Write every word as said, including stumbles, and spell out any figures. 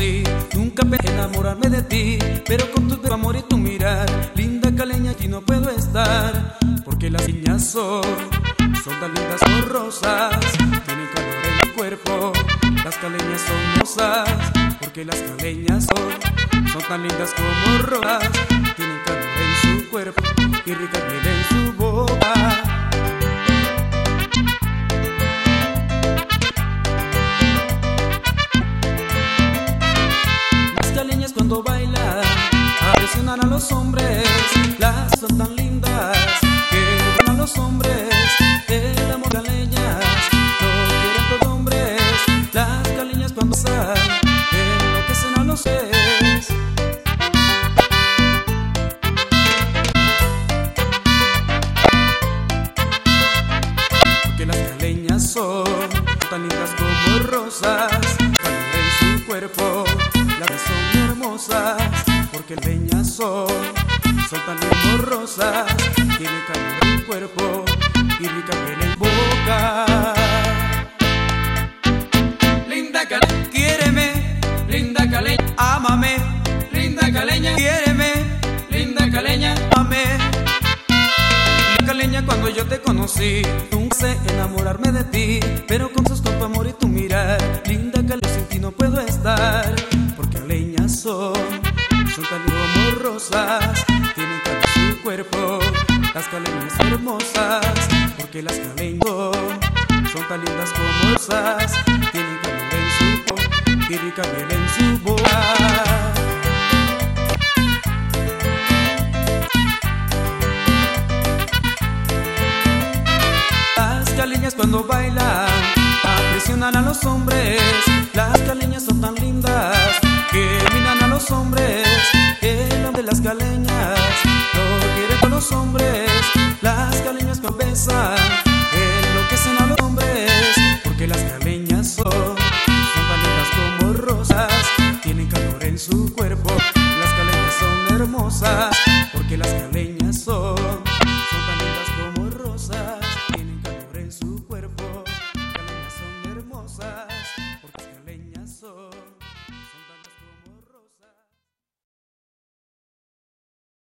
conocí, nunca pensé enamorarme de ti, pero con tu amor y tu mirar, linda caleña, aquí no puedo estar, porque las niñas son, son tan lindas como rosas, tienen calor en el cuerpo. Las caleñas son rosas, porque las caleñas son, son tan lindas como rosas, tienen calor en su cuerpo y rica piel en su boca. Cuando bailan, presionan a los hombres, las son tan lindas que dan a los hombres el amor. Caleñas, no quieren todo hombres, las caleñas cuando pasan enloquecen a los hombres. Porque las caleñas son tan lindas como rosas, calor en su cuerpo. Las son hermosas, porque leñas son, son tan como rosas, tiene calor en el cuerpo y rica piel en boca. Linda caleña, quiéreme, linda caleña, ámame, linda caleña, quiéreme, linda caleña, ámame. Linda caleña, cuando yo te conocí, nunca sé enamorarme de ti, pero con tus con tu amor y tu mirar, linda caleña, sin ti no puedo estar. Caleñas son, son tan como rosas, tienen calor en su cuerpo. Las caleñas hermosas, porque las caleñas son, son tan lindas como rosas, tienen calor en su cuerpo y rica piel en su boca. Las caleñas cuando bailan, presionan a los hombres, las caleñas son tan lindas que miran a los hombres, el hombre de las caleñas no quiere con los hombres, las caleñas cuando besan enloquecen a los hombres, porque las caleñas son, son tan lindas como rosas, tienen calor en su cuerpo, las caleñas son hermosas.